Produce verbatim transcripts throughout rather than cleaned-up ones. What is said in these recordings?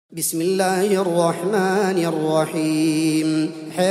بسم الله الرحمن الرحيم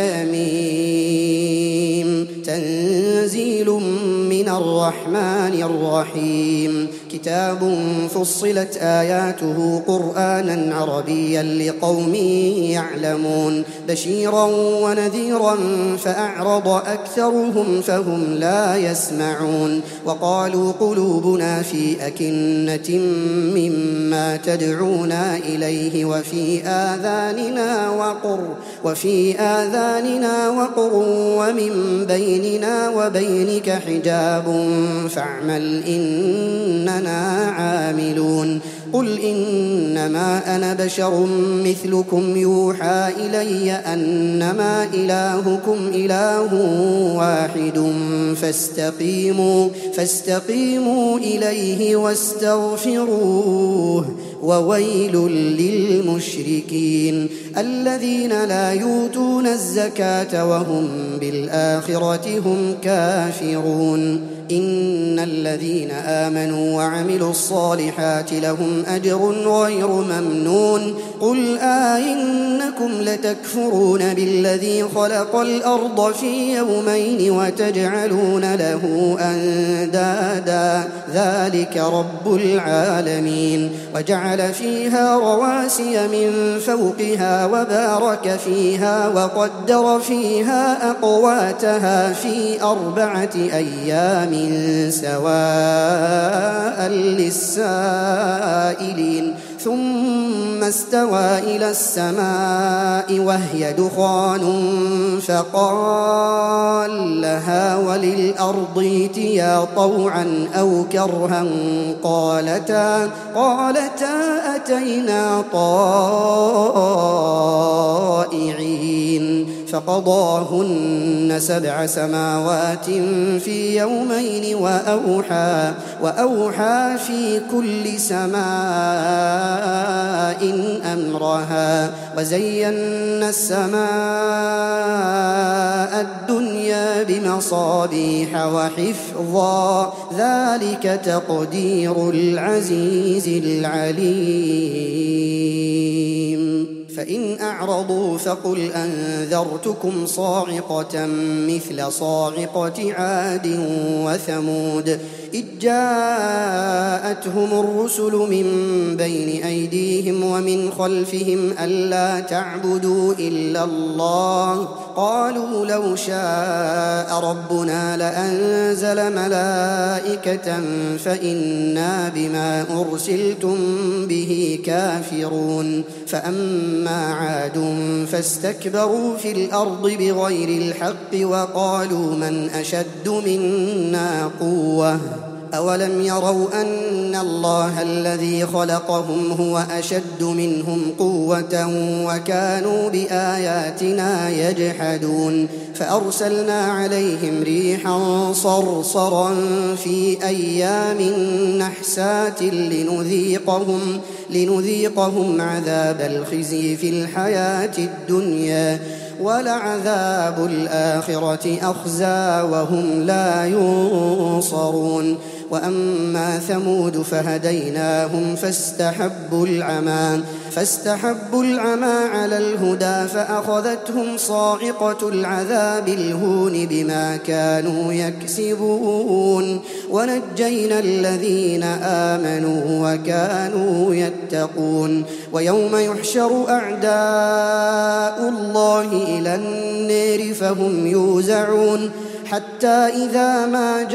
حميم تنزيل من الرحمن الرحيم كتاب فصلت آياته قرآنا عربيا لقوم يعلمون بشيرا ونذيرا فأعرض أكثرهم فهم لا يسمعون وقالوا قلوبنا في أكنة مما تدعونا إليه وفي آذاننا وقر وفي آذاننا وقر ومن بيننا وبينك حجاب فاعمل إننا عاملون قل إنما أنا بشر مثلكم يوحى إلي أنما إلهكم إله واحد فاستقيموا فاستقيموا إليه واستغفروه وويل للمشركين الذين لا يؤتون الزكاة وهم بالآخرة هم كافرون إن الذين آمنوا وعملوا الصالحات لهم أجر غير ممنون قل آئنكم لتكفرون بالذي خلق الأرض في يومين وتجعلون له أندادا ذلك رب العالمين وجعل فيها رواسي من فوقها وبارك فيها وقدر فيها أقواتها في أربعة أيام سواء للسائلين ثم استوى إلى السماء وهي دخان فقال لها وللأرض ائتيا طوعا أو كرها قالتا قالتا أتينا طائعين فقضاهن سبع سماوات في يومين وأوحى, وأوحى في كل سماء أمرها وزينا السماء الدنيا بمصابيح وحفظا ذلك تقدير العزيز العليم فإن أعرضوا فقل أنذرتكم صاعقة مثل صاعقة عاد وثمود إذ جاءتهم الرسل من بين أيديهم ومن خلفهم ألا تعبدوا إلا الله قالوا لو شاء ربنا لأنزل ملائكة فإنا بما أرسلتم به كافرون فأما عاد فاستكبروا في الأرض بغير الحق وقالوا من أشد منا قوة أولم يروا أن الله الذي خلقهم هو أشد منهم قوة وكانوا بآياتنا يجحدون فأرسلنا عليهم ريحا صرصرا في أيام نحسات لنذيقهم, لنذيقهم عذاب الخزي في الحياة الدنيا ولعذاب الآخرة أخزى وهم لا ينصرون وأما ثمود فهديناهم فاستحبوا العمى فاستحبوا العمى على الهدى فأخذتهم صاعقة العذاب الهون بما كانوا يكسبون ونجينا الذين آمنوا وكانوا يتقون ويوم يحشر أعداء الله إلى النار فهم يوزعون حتى إذا ما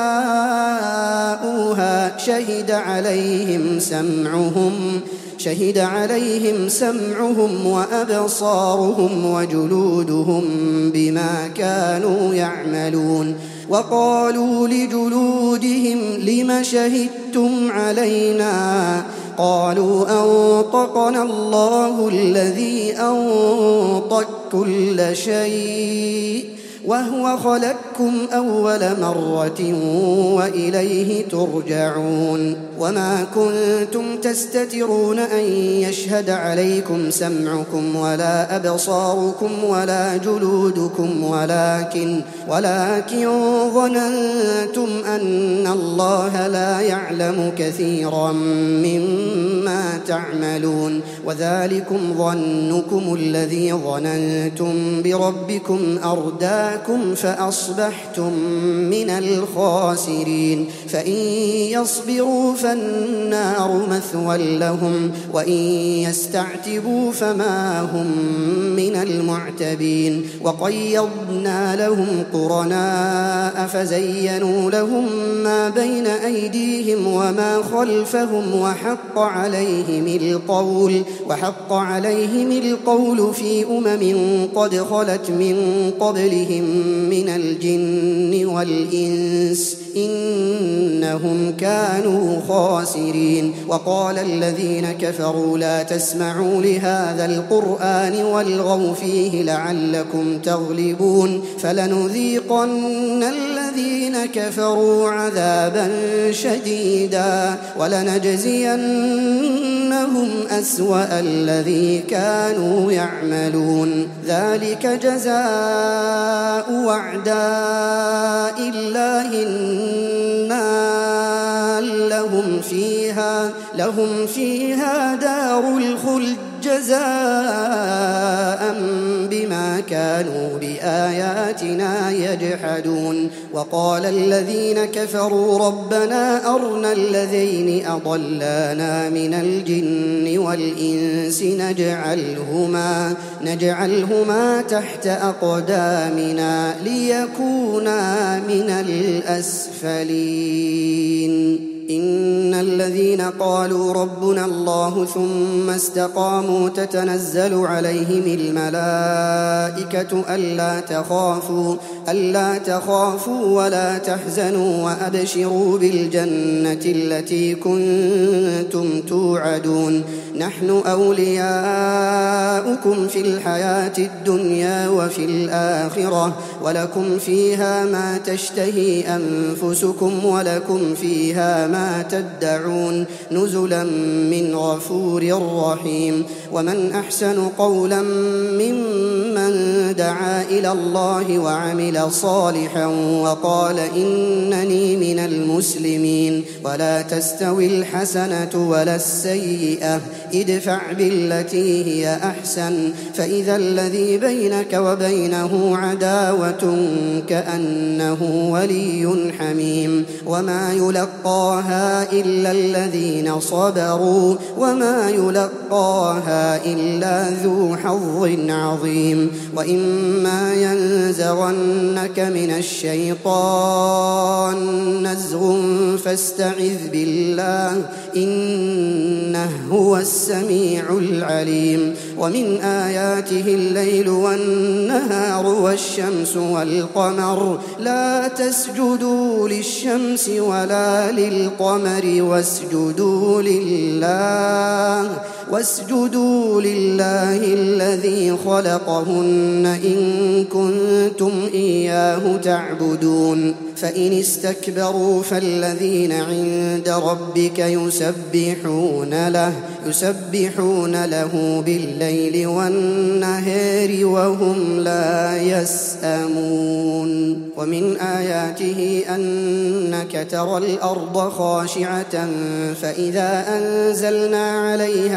جاءوها شهد عليهم سمعهم شهد عليهم سمعهم وأبصارهم وجلودهم بما كانوا يعملون وقالوا لجلودهم لم شهدتم علينا قالوا أنطقنا الله الذي أنطق كل شيء وهو خلقكم أول مرة وإليه ترجعون وما كنتم تستترون أن يشهد عليكم سمعكم ولا أبصاركم ولا جلودكم ولكن ولكن ظننتم أن الله لا يعلم كثيرا مما تعملون وذلكم ظنكم الذي ظننتم بربكم أرداكم فأصبحتم من الخاسرين فإن يصبروا فالنار مثوى لهم وإن يستعتبوا فما هم من المعتبين وقيضنا لهم قرناء فزينوا لهم ما بين أيديهم وما خلفهم وحق عليهم القول وحق عليهم القول في أمم قد خلت من قبلهم من الجن والإنس إنهم كانوا خاسرين وقال الذين كفروا لا تسمعوا لهذا القرآن والغوا فيه لعلكم تغلبون فلنذيقن الذين كفروا عذابا شديدا ولنجزينهم أسوأ الذي كانوا يعملون ذلك جزاء أعداء الله النار لهم فيها لهم فيها دار الخلد جزاء بما كانوا بآياتنا يجحدون وقال الذين كفروا ربنا أرنا الذين أضلانا من الجن والإنس نجعلهما نجعلهما تحت أقدامنا ليكونا من الأسفلين إن الذين قالوا ربنا الله ثم استقاموا تتنزل عليهم الملائكة ألا تخافوا ألا تخافوا ولا تحزنوا وأبشروا بالجنة التي كنتم توعدون نحن أولياؤكم في الحياة الدنيا وفي الآخرة ولكم فيها ما تشتهي أنفسكم ولكم فيها ما تدعون نزلا من غفور رحيم ومن أحسن قولا ممن دعا إلى الله وعمل صالحا وقال إنني من المسلمين ولا تستوي الحسنة ولا السيئة ادفع بالتي هي أحسن فإذا الذي بينك وبينه عداوة كأنه ولي حميم وما يلقاها إلا الذين صبروا وما يلقاها إلا ذو حظ عظيم وإما ينزغنك من الشيطان نزغ فاستعذ بالله إنه هو السميع العليم ومن آياته الليل والنهار والشمس والقمر لا تسجدوا للشمس ولا للقمر واسجدوا لله واسجدوا لله الذي خلقهن إن كنتم إياه تعبدون فإن استكبروا فالذين عند ربك يسبحون له يسبحون له بالليل والنهار وهم لا يسأمون ومن آياته أنك ترى الأرض خاشعة فإذا أنزلنا عليها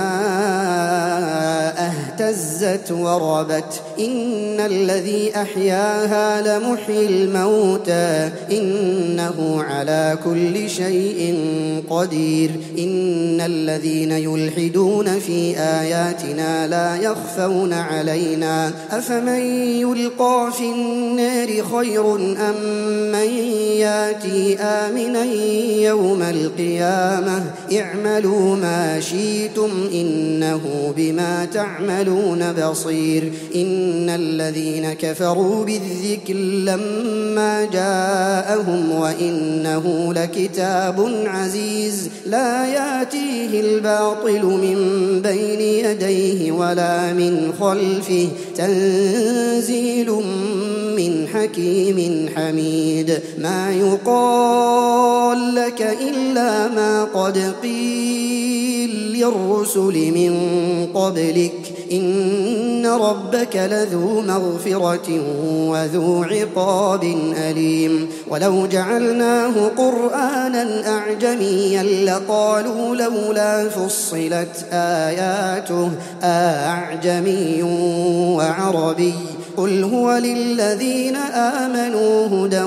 الماء اهتزت وربت إن الذي أحياها لمحيي الموتى إنه على كل شيء قدير إن الذين يلحدون في آياتنا لا يخفون علينا أفمن يلقى في النار خير أم من ياتي آمنا يوم القيامة اعملوا ما شئتم إنه بما تعملون بصير إن الذين كفروا بالذكر لما جاءهم وإنه لكتاب عزيز لا يأتيه الباطل من بين يديه ولا من خلفه تنزيل من حكيم حميد ما يقال لك إلا ما قد قيل للرسل من قبلك إن ربك لذو مغفرة وذو عقاب أليم ولو جعلناه قرآنا أعجميا لقالوا لولا فصلت آياته أعجمي وعربي قل هو للذين آمنوا هدى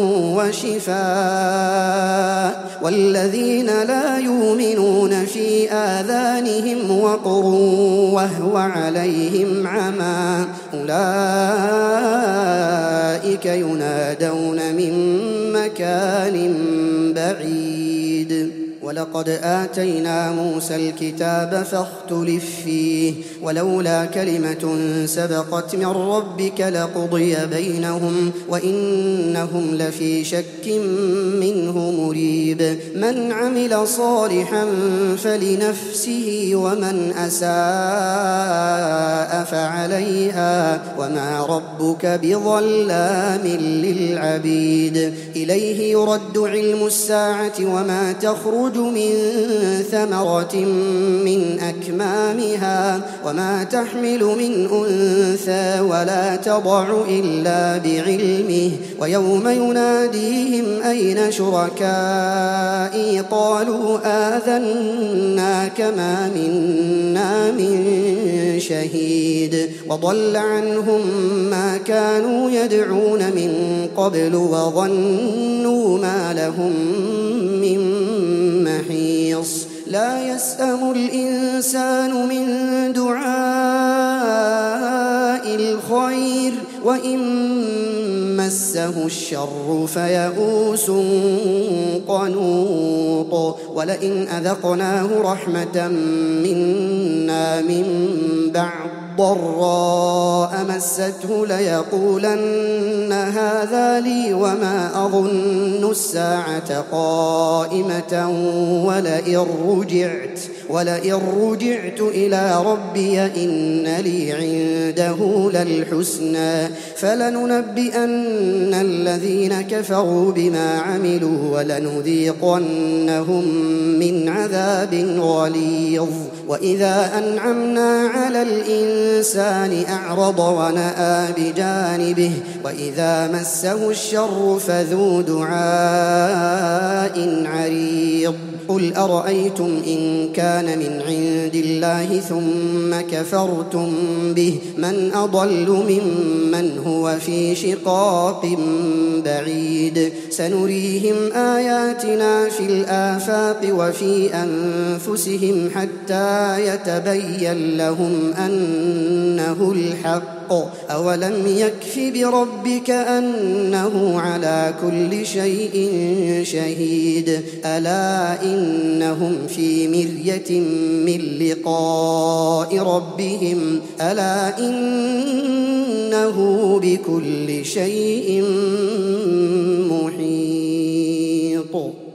وشفاء والذين لا يؤمنون في آذانهم وقر وهو عليهم عمى أولئك ينادون من مكان بعيد ولقد آتينا موسى الكتاب فاختلف فيه ولولا كلمة سبقت من ربك لقضي بينهم وإنهم لفي شك منه مريب من عمل صالحا فلنفسه ومن أساء فعليها وما ربك بظلام للعبيد إليه يرد علم الساعة وما تخرج من ثمرة من أكمامها وما تحمل من أنثى ولا تضع إلا بعلمه ويوم يناديهم أين شركائي قالوا آذناك ما منا من شهيد وضل عنهم ما كانوا يدعون من قبل وظنوا ما لهم من محيص لا يسأم الإنسان من دعاء الخير وإن مسه الشر فيئوس قنوط ولئن أذقناه رحمة منا من بعد ضراء مسته ليقولن هذا لي وما أظن الساعة قائمة ولئن رجعت ولئن رجعت إلى ربي إن لي عنده للحسنى فلننبئن الذين كفروا بما عملوا ولنذيقنهم من عذاب غليظ وإذا أنعمنا على الإنسان أعرض ونأى بجانبه وإذا مسه الشر فذو دعاء عريض قل أرأيتم إن كان من عند الله ثم كفرتم به من أضل ممن هو في شقاق بعيد سنريهم آياتنا في الآفاق وفي أنفسهم حتى يتبين لهم أنه الحق أولم يكف بربك أنه على كل شيء شهيد ألا إنهم في مرية من لقاء ربهم ألا إنه بكل شيء محيط.